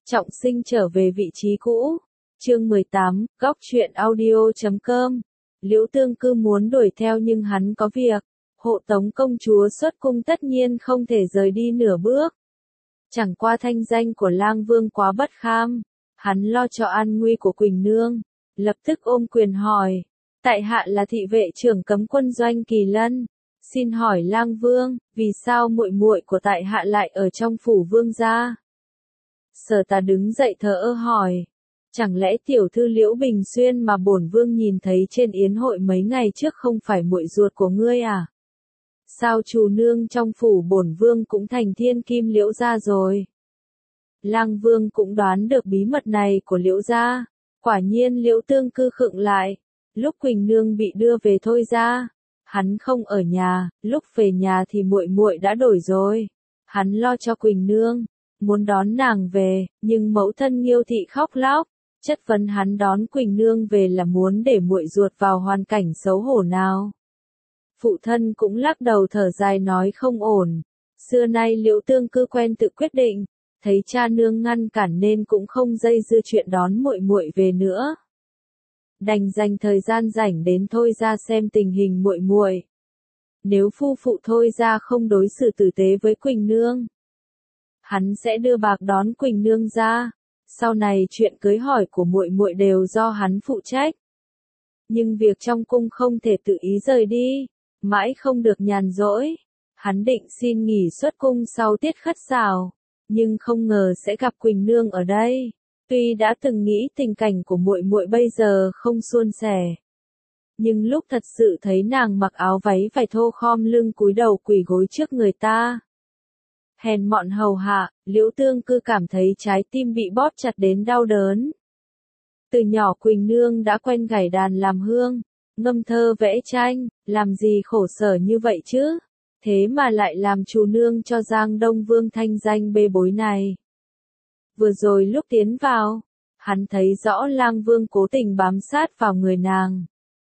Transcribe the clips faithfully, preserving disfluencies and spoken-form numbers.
Trọng sinh trở về vị trí cũ. Chương mười tám, góc truyện audio chấm com. Liễu Tương Cư muốn đuổi theo nhưng hắn có việc. Hộ tống công chúa xuất cung tất nhiên không thể rời đi nửa bước. Chẳng qua thanh danh của Lang Vương quá bất kham. Hắn lo cho an nguy của Quỳnh Nương. Lập tức ôm quyền hỏi. Tại hạ là thị vệ trưởng cấm quân doanh Kỳ Lân. Xin hỏi Lang Vương, vì sao muội muội của tại hạ lại ở trong phủ vương gia? Sở Tà đứng dậy thờ ơ hỏi. Chẳng lẽ tiểu thư Liễu Bình Xuyên mà bổn vương nhìn thấy trên yến hội mấy ngày trước không phải muội ruột của ngươi à? Sao chủ nương trong phủ bổn vương cũng thành thiên kim Liễu gia rồi? Lang Vương cũng đoán được bí mật này của Liễu gia. Quả nhiên Liễu Tương Cư khựng lại. Lúc Quỳnh Nương bị đưa về Thôi gia, hắn không ở nhà, lúc về nhà thì muội muội đã đổi rồi. Hắn lo cho Quỳnh Nương, muốn đón nàng về, nhưng mẫu thân Nghiêu thị khóc lóc, chất vấn hắn đón Quỳnh Nương về là muốn để muội ruột vào hoàn cảnh xấu hổ nào. Phụ thân cũng lắc đầu thở dài nói không ổn. Xưa nay Liễu Tương Cư quen tự quyết định, thấy cha nương ngăn cản nên cũng không dây dưa chuyện đón muội muội về nữa. Đành dành thời gian rảnh đến Thôi gia xem tình hình muội muội. Nếu phu phụ Thôi gia không đối xử tử tế với Quỳnh Nương, hắn sẽ đưa bạc đón Quỳnh Nương ra. Sau này chuyện cưới hỏi của muội muội đều do hắn phụ trách. Nhưng việc trong cung không thể tự ý rời đi, mãi không được nhàn rỗi. Hắn định xin nghỉ xuất cung sau tiết khất xảo, nhưng không ngờ sẽ gặp Quỳnh Nương ở đây. Tuy đã từng nghĩ tình cảnh của muội muội bây giờ không suôn sẻ, nhưng lúc thật sự thấy nàng mặc áo váy vải thô khom lưng cúi đầu quỳ gối trước người ta, hèn mọn hầu hạ, Liễu Tương Cư cảm thấy trái tim bị bóp chặt đến đau đớn. Từ nhỏ Quỳnh Nương đã quen gảy đàn làm hương, ngâm thơ vẽ tranh, làm gì khổ sở như vậy chứ? Thế mà lại làm chủ nương cho Giang Đông Vương thanh danh bê bối này. Vừa rồi lúc tiến vào, hắn thấy rõ Lang Vương cố tình bám sát vào người nàng.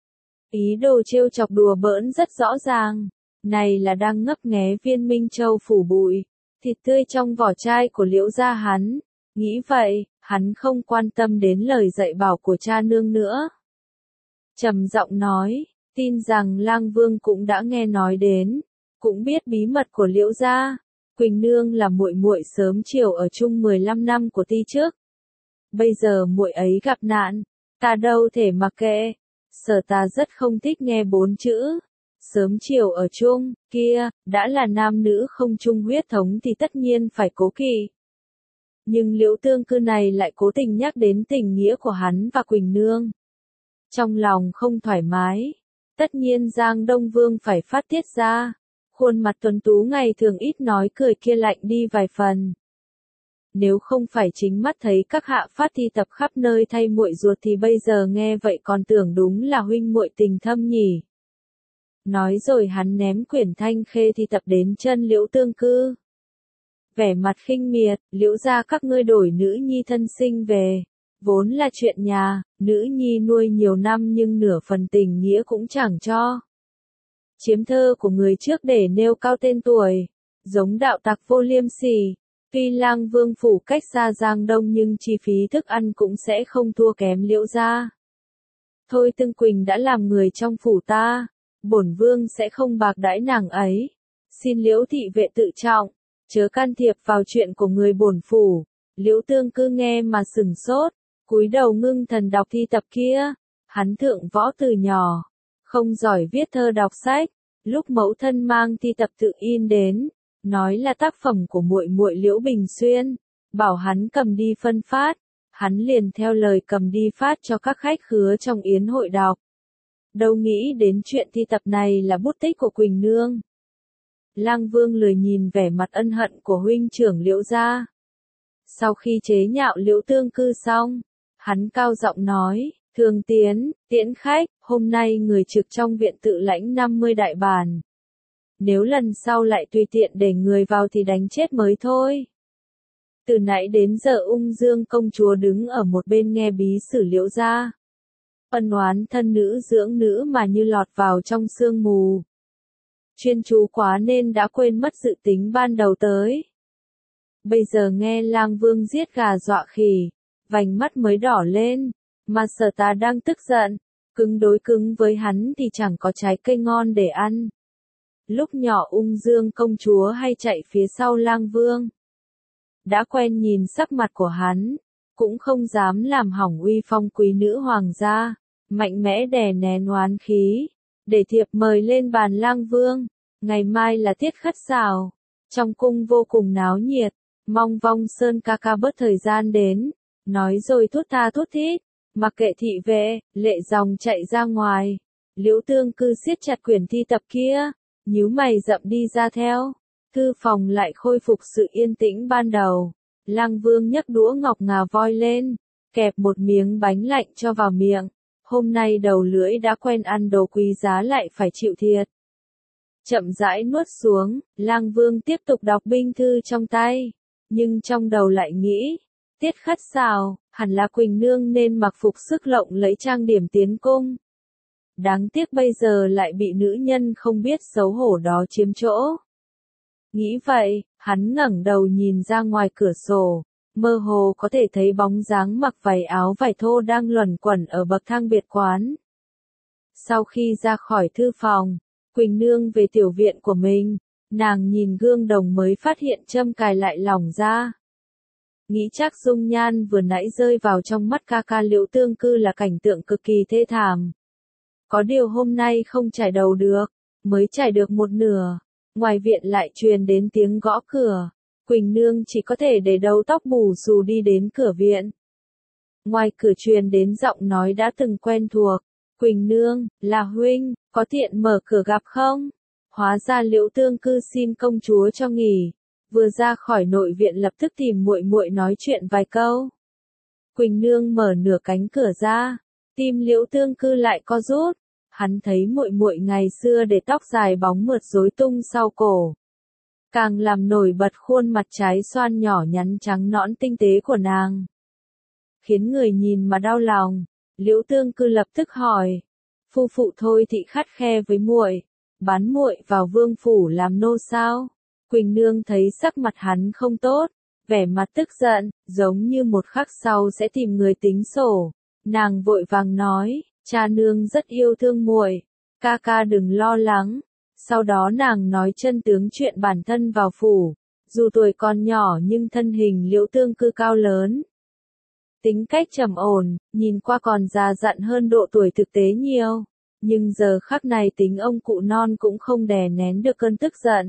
Ý đồ trêu chọc đùa bỡn rất rõ ràng, này là đang ngấp nghé viên Minh Châu phủ bụi, thịt tươi trong vỏ chai của Liễu gia hắn. Nghĩ vậy, hắn không quan tâm đến lời dạy bảo của cha nương nữa. Trầm giọng nói, tin rằng Lang Vương cũng đã nghe nói đến, cũng biết bí mật của Liễu gia. Quỳnh Nương là muội muội sớm chiều ở chung mười lăm năm của ti trước. Bây giờ muội ấy gặp nạn, ta đâu thể mặc kệ. Sở Ta rất không thích nghe bốn chữ sớm chiều ở chung, kia, đã là nam nữ không chung huyết thống thì tất nhiên phải cố kỵ. Nhưng Liễu Tương Cư này lại cố tình nhắc đến tình nghĩa của hắn và Quỳnh Nương. Trong lòng không thoải mái, tất nhiên Giang Đông Vương phải phát tiết ra. Khuôn mặt tuấn tú ngày thường ít nói cười kia lạnh đi vài phần. Nếu không phải chính mắt thấy các hạ phát thi tập khắp nơi thay muội ruột thì bây giờ nghe vậy còn tưởng đúng là huynh muội tình thâm nhỉ. Nói rồi hắn ném quyển thanh khê thi tập đến chân Liễu Tương Cư. Vẻ mặt khinh miệt, Liễu gia các ngươi đổi nữ nhi thân sinh về. Vốn là chuyện nhà, nữ nhi nuôi nhiều năm nhưng nửa phần tình nghĩa cũng chẳng cho. Chiếm thơ của người trước để nêu cao tên tuổi, giống đạo tặc vô liêm sỉ. Tuy Lang Vương phủ cách xa Giang Đông nhưng chi phí thức ăn cũng sẽ không thua kém Liễu gia. Thôi Tương Quỳnh đã làm người trong phủ ta, bổn vương sẽ không bạc đãi nàng ấy. Xin Liễu thị vệ tự trọng, chớ can thiệp vào chuyện của người bổn phủ. Liễu Tương Cư nghe mà sừng sốt, cúi đầu ngưng thần đọc thi tập kia. Hắn thượng võ từ nhỏ, không giỏi viết thơ đọc sách. Lúc mẫu thân mang thi tập tự in đến, nói là tác phẩm của muội muội Liễu Bình Xuyên, bảo hắn cầm đi phân phát, hắn liền theo lời cầm đi phát cho các khách khứa trong yến hội đọc. Đâu nghĩ đến chuyện thi tập này là bút tích của Quỳnh Nương. Lang Vương lười nhìn vẻ mặt ân hận của huynh trưởng Liễu gia. Sau khi chế nhạo Liễu Tương Cư xong, hắn cao giọng nói, Thường Tiến, tiễn khách, hôm nay người trực trong viện tự lãnh năm mươi đại bản. Nếu lần sau lại tùy tiện để người vào thì đánh chết mới thôi. Từ nãy đến giờ Ung Dương công chúa đứng ở một bên nghe bí sử Liễu gia. Ân oán thân nữ dưỡng nữ mà như lọt vào trong sương mù. Chuyên chú quá nên đã quên mất dự tính ban đầu tới. Bây giờ nghe lang vương giết gà dọa khỉ, vành mắt mới đỏ lên, mà Sở Tà đang tức giận, cứng đối cứng với hắn thì chẳng có trái cây ngon để ăn. Lúc nhỏ Ung Dương công chúa hay chạy phía sau lang vương. Đã quen nhìn sắc mặt của hắn, cũng không dám làm hỏng uy phong quý nữ hoàng gia, mạnh mẽ đè nén oán khí, để thiệp mời lên bàn lang vương. Ngày mai là tiết khất sào, trong cung vô cùng náo nhiệt, mong Vong Sơn ca ca bớt thời gian đến, nói rồi thút tha thút thít, mặc kệ thị vệ, lệ dòng chạy ra ngoài. Liễu Tương Cư siết chặt quyển thi tập kia, nhíu mày rậm đi ra theo. Thư phòng lại khôi phục sự yên tĩnh ban đầu. Lang Vương nhấc đũa ngọc ngà voi lên, kẹp một miếng bánh lạnh cho vào miệng. Hôm nay đầu lưỡi đã quen ăn đồ quý giá lại phải chịu thiệt. Chậm rãi nuốt xuống, Lang Vương tiếp tục đọc binh thư trong tay, nhưng trong đầu lại nghĩ, tiết khất sào, hẳn là Quỳnh Nương nên mặc phục sức lộng lẫy trang điểm tiến cung. Đáng tiếc bây giờ lại bị nữ nhân không biết xấu hổ đó chiếm chỗ. Nghĩ vậy, hắn ngẩng đầu nhìn ra ngoài cửa sổ, mơ hồ có thể thấy bóng dáng mặc váy áo vải thô đang luẩn quẩn ở bậc thang biệt quán. Sau khi ra khỏi thư phòng, Quỳnh Nương về tiểu viện của mình, nàng nhìn gương đồng mới phát hiện châm cài lại lỏng ra. Nghĩ chắc dung nhan vừa nãy rơi vào trong mắt ca ca Liễu Tương Cư là cảnh tượng cực kỳ thê thảm. Có điều hôm nay không trải đầu được, mới trải được một nửa, ngoài viện lại truyền đến tiếng gõ cửa, Quỳnh Nương chỉ có thể để đầu tóc bù xù đi đến cửa viện. Ngoài cửa truyền đến giọng nói đã từng quen thuộc, Quỳnh Nương, là huynh, có tiện mở cửa gặp không? Hóa ra Liễu Tương Cư xin công chúa cho nghỉ, vừa ra khỏi nội viện lập tức tìm muội muội nói chuyện vài câu. Quỳnh Nương mở nửa cánh cửa ra, tim Liễu Tương Cư lại co rút, hắn thấy muội muội ngày xưa để tóc dài bóng mượt rối tung sau cổ, càng làm nổi bật khuôn mặt trái xoan nhỏ nhắn trắng nõn tinh tế của nàng, khiến người nhìn mà đau lòng. Liễu Tương Cư lập tức hỏi, phu phụ thôi thị khắt khe với muội, bán muội vào vương phủ làm nô sao? Quỳnh Nương thấy sắc mặt hắn không tốt, vẻ mặt tức giận, giống như một khắc sau sẽ tìm người tính sổ. Nàng vội vàng nói, cha nương rất yêu thương muội, ca ca đừng lo lắng. Sau đó nàng nói chân tướng chuyện bản thân vào phủ, dù tuổi còn nhỏ nhưng thân hình Liễu Tương Cư cao lớn. Tính cách trầm ổn, nhìn qua còn già dặn hơn độ tuổi thực tế nhiều, nhưng giờ khắc này tính ông cụ non cũng không đè nén được cơn tức giận.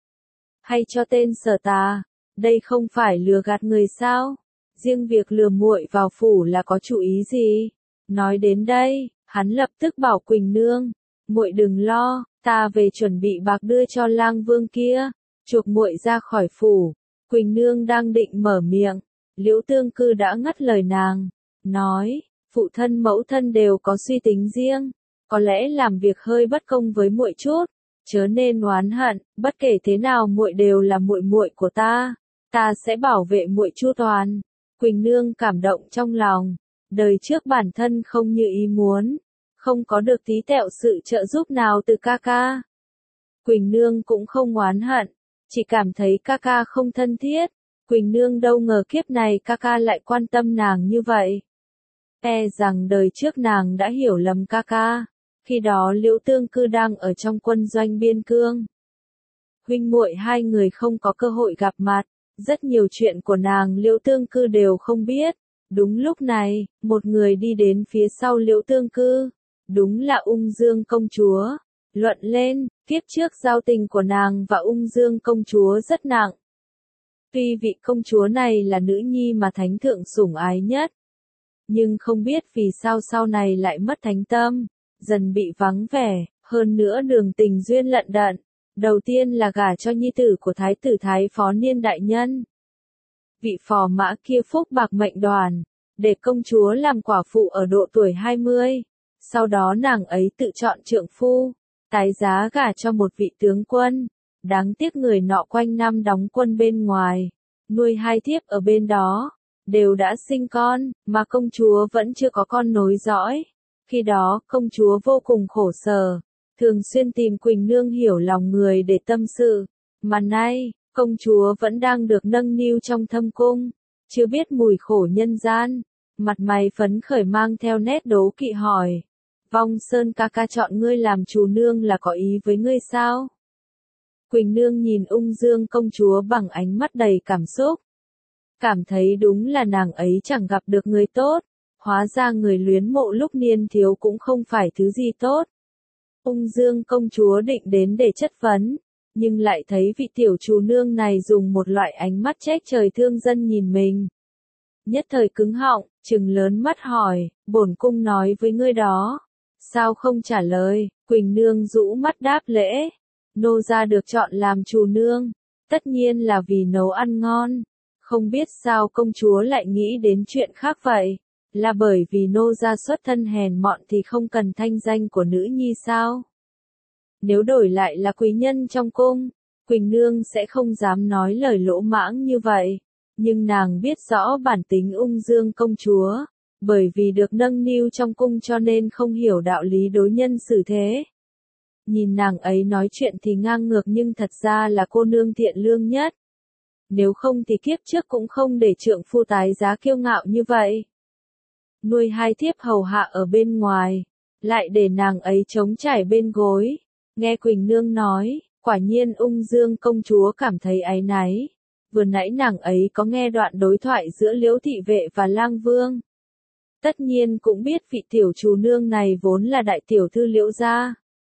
Hay cho tên Sở Tà, đây không phải lừa gạt người sao? Riêng việc lừa muội vào phủ là có chủ ý gì? Nói đến đây, hắn lập tức bảo Quỳnh Nương, muội đừng lo, ta về chuẩn bị bạc đưa cho Lang Vương kia, chuộc muội ra khỏi phủ. Quỳnh Nương đang định mở miệng, Liễu Tương Cư đã ngắt lời nàng, nói, phụ thân mẫu thân đều có suy tính riêng, có lẽ làm việc hơi bất công với muội chút, chớ nên oán hận, bất kể thế nào muội đều là muội muội của ta, ta sẽ bảo vệ muội chu toàn. Quỳnh Nương cảm động trong lòng, đời trước bản thân không như ý muốn, không có được tí tẹo sự trợ giúp nào từ ca ca. Quỳnh Nương cũng không oán hận, chỉ cảm thấy ca ca không thân thiết. Quỳnh Nương đâu ngờ kiếp này ca ca lại quan tâm nàng như vậy. E rằng đời trước nàng đã hiểu lầm ca ca, khi đó Liễu Tương Cư đang ở trong quân doanh biên cương. Huynh muội hai người không có cơ hội gặp mặt, rất nhiều chuyện của nàng Liễu Tương Cư đều không biết. Đúng lúc này, một người đi đến phía sau Liễu Tương Cư, đúng là Ung Dương công chúa. Luận lên, kiếp trước giao tình của nàng và Ung Dương công chúa rất nặng. Tuy vị công chúa này là nữ nhi mà thánh thượng sủng ái nhất, nhưng không biết vì sao sau này lại mất thánh tâm, dần bị vắng vẻ, hơn nữa đường tình duyên lận đận. Đầu tiên là gả cho nhi tử của thái tử Thái Phó Niên đại nhân. Vị phò mã kia phúc bạc mệnh đoàn, để công chúa làm quả phụ ở độ tuổi hai mươi, sau đó nàng ấy tự chọn trượng phu, tái giá gả cho một vị tướng quân. Đáng tiếc người nọ quanh năm đóng quân bên ngoài, nuôi hai thiếp ở bên đó, đều đã sinh con, mà công chúa vẫn chưa có con nối dõi. Khi đó, công chúa vô cùng khổ sở, thường xuyên tìm Quỳnh Nương hiểu lòng người để tâm sự. Mà nay, Công chúa vẫn đang được nâng niu trong thâm cung, chưa biết mùi khổ nhân gian, mặt mày phấn khởi mang theo nét đố kỵ hỏi. Vong Sơn ca ca chọn ngươi làm chủ nương là có ý với ngươi sao? Quỳnh nương nhìn ung dương công chúa bằng ánh mắt đầy cảm xúc. Cảm thấy đúng là nàng ấy chẳng gặp được người tốt, hóa ra người luyến mộ lúc niên thiếu cũng không phải thứ gì tốt. Ung dương công chúa định đến để chất vấn, nhưng lại thấy vị tiểu chủ nương này dùng một loại ánh mắt trách trời thương dân nhìn mình. Nhất thời cứng họng, trừng lớn mắt hỏi, bổn cung nói với ngươi đó. Sao không trả lời? Quỳnh nương rũ mắt đáp lễ. Nô gia được chọn làm chủ nương, tất nhiên là vì nấu ăn ngon. Không biết sao công chúa lại nghĩ đến chuyện khác vậy? Là bởi vì nô gia xuất thân hèn mọn thì không cần thanh danh của nữ nhi sao? Nếu đổi lại là quý nhân trong cung, Quỳnh nương sẽ không dám nói lời lỗ mãng như vậy. Nhưng nàng biết rõ bản tính ung dương công chúa, bởi vì được nâng niu trong cung cho nên không hiểu đạo lý đối nhân xử thế. Nhìn nàng ấy nói chuyện thì ngang ngược nhưng thật ra là cô nương thiện lương nhất. Nếu không thì kiếp trước cũng không để trượng phu tái giá kiêu ngạo như vậy. Nuôi hai thiếp hầu hạ ở bên ngoài, lại để nàng ấy trống trải bên gối. Nghe Quỳnh nương nói, quả nhiên ung dương công chúa cảm thấy áy náy. Vừa nãy nàng ấy có nghe đoạn đối thoại giữa Liễu thị vệ và Lang Vương. Tất nhiên cũng biết vị tiểu chủ nương này vốn là đại tiểu thư Liễu gia.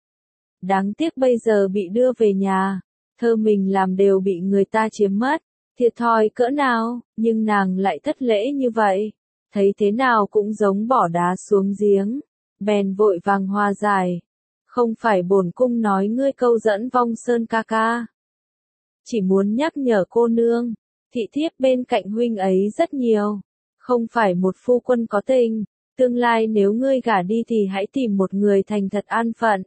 Đáng tiếc bây giờ bị đưa về nhà, thơ mình làm đều bị người ta chiếm mất, thiệt thòi cỡ nào, nhưng nàng lại thất lễ như vậy, thấy thế nào cũng giống bỏ đá xuống giếng, bèn vội vàng hòa giải. Không phải bổn cung nói ngươi câu dẫn Vong Sơn ca ca. Chỉ muốn nhắc nhở cô nương, thị thiếp bên cạnh huynh ấy rất nhiều, không phải một phu quân có tình, tương lai nếu ngươi gả đi thì hãy tìm một người thành thật an phận.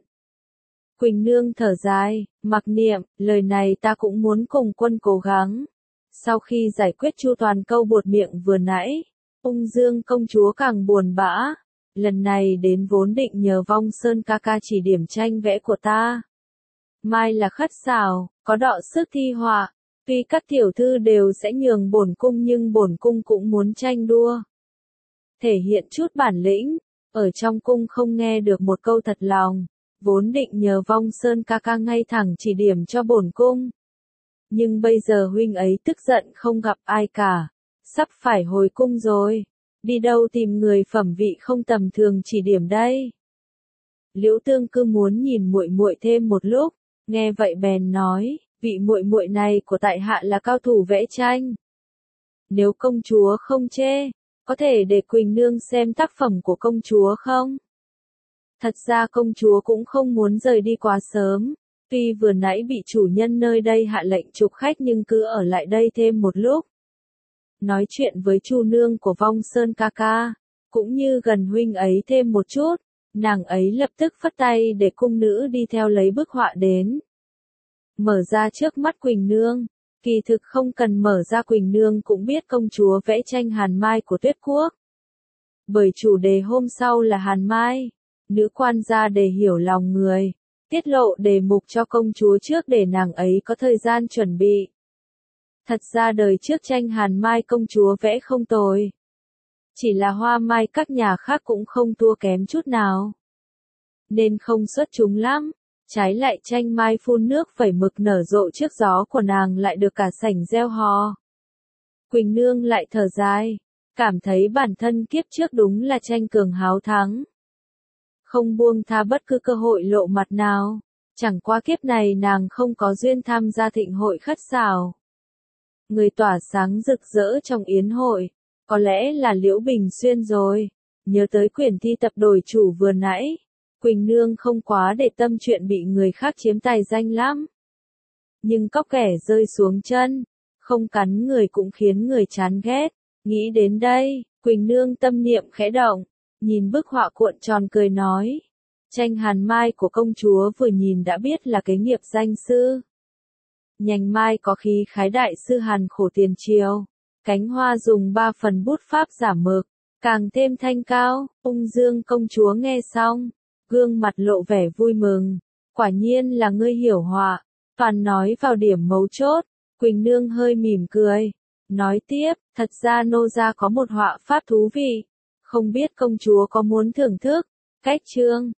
Quỳnh nương thở dài, mặc niệm, lời này ta cũng muốn cùng quân cố gắng. Sau khi giải quyết chu toàn câu buột miệng vừa nãy, ung dương công chúa càng buồn bã. Lần này đến vốn định nhờ Vong Sơn ca ca chỉ điểm tranh vẽ của ta. Mai là khất xảo, có đọ sức thi họa, tuy các tiểu thư đều sẽ nhường bổn cung nhưng bổn cung cũng muốn tranh đua. Thể hiện chút bản lĩnh, ở trong cung không nghe được một câu thật lòng, vốn định nhờ Vong Sơn ca ca ngay thẳng chỉ điểm cho bổn cung. Nhưng bây giờ huynh ấy tức giận không gặp ai cả, sắp phải hồi cung rồi. Đi đâu tìm người phẩm vị không tầm thường chỉ điểm đây? Liễu Tương cứ muốn nhìn muội muội thêm một lúc, nghe vậy bèn nói, vị muội muội này của tại hạ là cao thủ vẽ tranh. Nếu công chúa không chê, có thể để Quỳnh nương xem tác phẩm của công chúa không? Thật ra công chúa cũng không muốn rời đi quá sớm, tuy vừa nãy bị chủ nhân nơi đây hạ lệnh chụp khách nhưng cứ ở lại đây thêm một lúc. Nói chuyện với chu nương của Vong Sơn ca ca, cũng như gần huynh ấy thêm một chút, nàng ấy lập tức phất tay để cung nữ đi theo lấy bức họa đến. Mở ra trước mắt Quỳnh nương, kỳ thực không cần mở ra Quỳnh nương cũng biết công chúa vẽ tranh Hàn Mai của Tuyết Quốc. Bởi chủ đề hôm sau là Hàn Mai, nữ quan ra để hiểu lòng người, tiết lộ đề mục cho công chúa trước để nàng ấy có thời gian chuẩn bị. Thật ra đời trước tranh Hàn Mai công chúa vẽ không tồi. Chỉ là hoa mai các nhà khác cũng không thua kém chút nào. Nên không xuất chúng lắm. Trái lại tranh mai phun nước vẩy mực nở rộ trước gió của nàng lại được cả sảnh reo hò. Quỳnh nương lại thở dài, cảm thấy bản thân kiếp trước đúng là tranh cường háo thắng. Không buông tha bất cứ cơ hội lộ mặt nào. Chẳng qua kiếp này nàng không có duyên tham gia thịnh hội khất xảo. Người tỏa sáng rực rỡ trong yến hội, có lẽ là Liễu Bình Xuyên rồi. Nhớ tới quyển thi tập đổi chủ vừa nãy, Quỳnh nương không quá để tâm chuyện bị người khác chiếm tài danh lắm. Nhưng cóc ghẻ rơi xuống chân, không cắn người cũng khiến người chán ghét. Nghĩ đến đây, Quỳnh nương tâm niệm khẽ động, nhìn bức họa cuộn tròn cười nói. Tranh Hàn Mai của công chúa vừa nhìn đã biết là cái nghiệp danh sư. Nhành mai có khí khái đại sư Hàn khổ tiền triều, cánh hoa dùng ba phần bút pháp giả mực, càng thêm thanh cao. Ung dương công chúa nghe xong, gương mặt lộ vẻ vui mừng, quả nhiên là ngươi hiểu họa, toàn nói vào điểm mấu chốt, Quỳnh Nương hơi mỉm cười, nói tiếp, thật ra nô gia có một họa pháp thú vị, không biết công chúa có muốn thưởng thức. Cách chương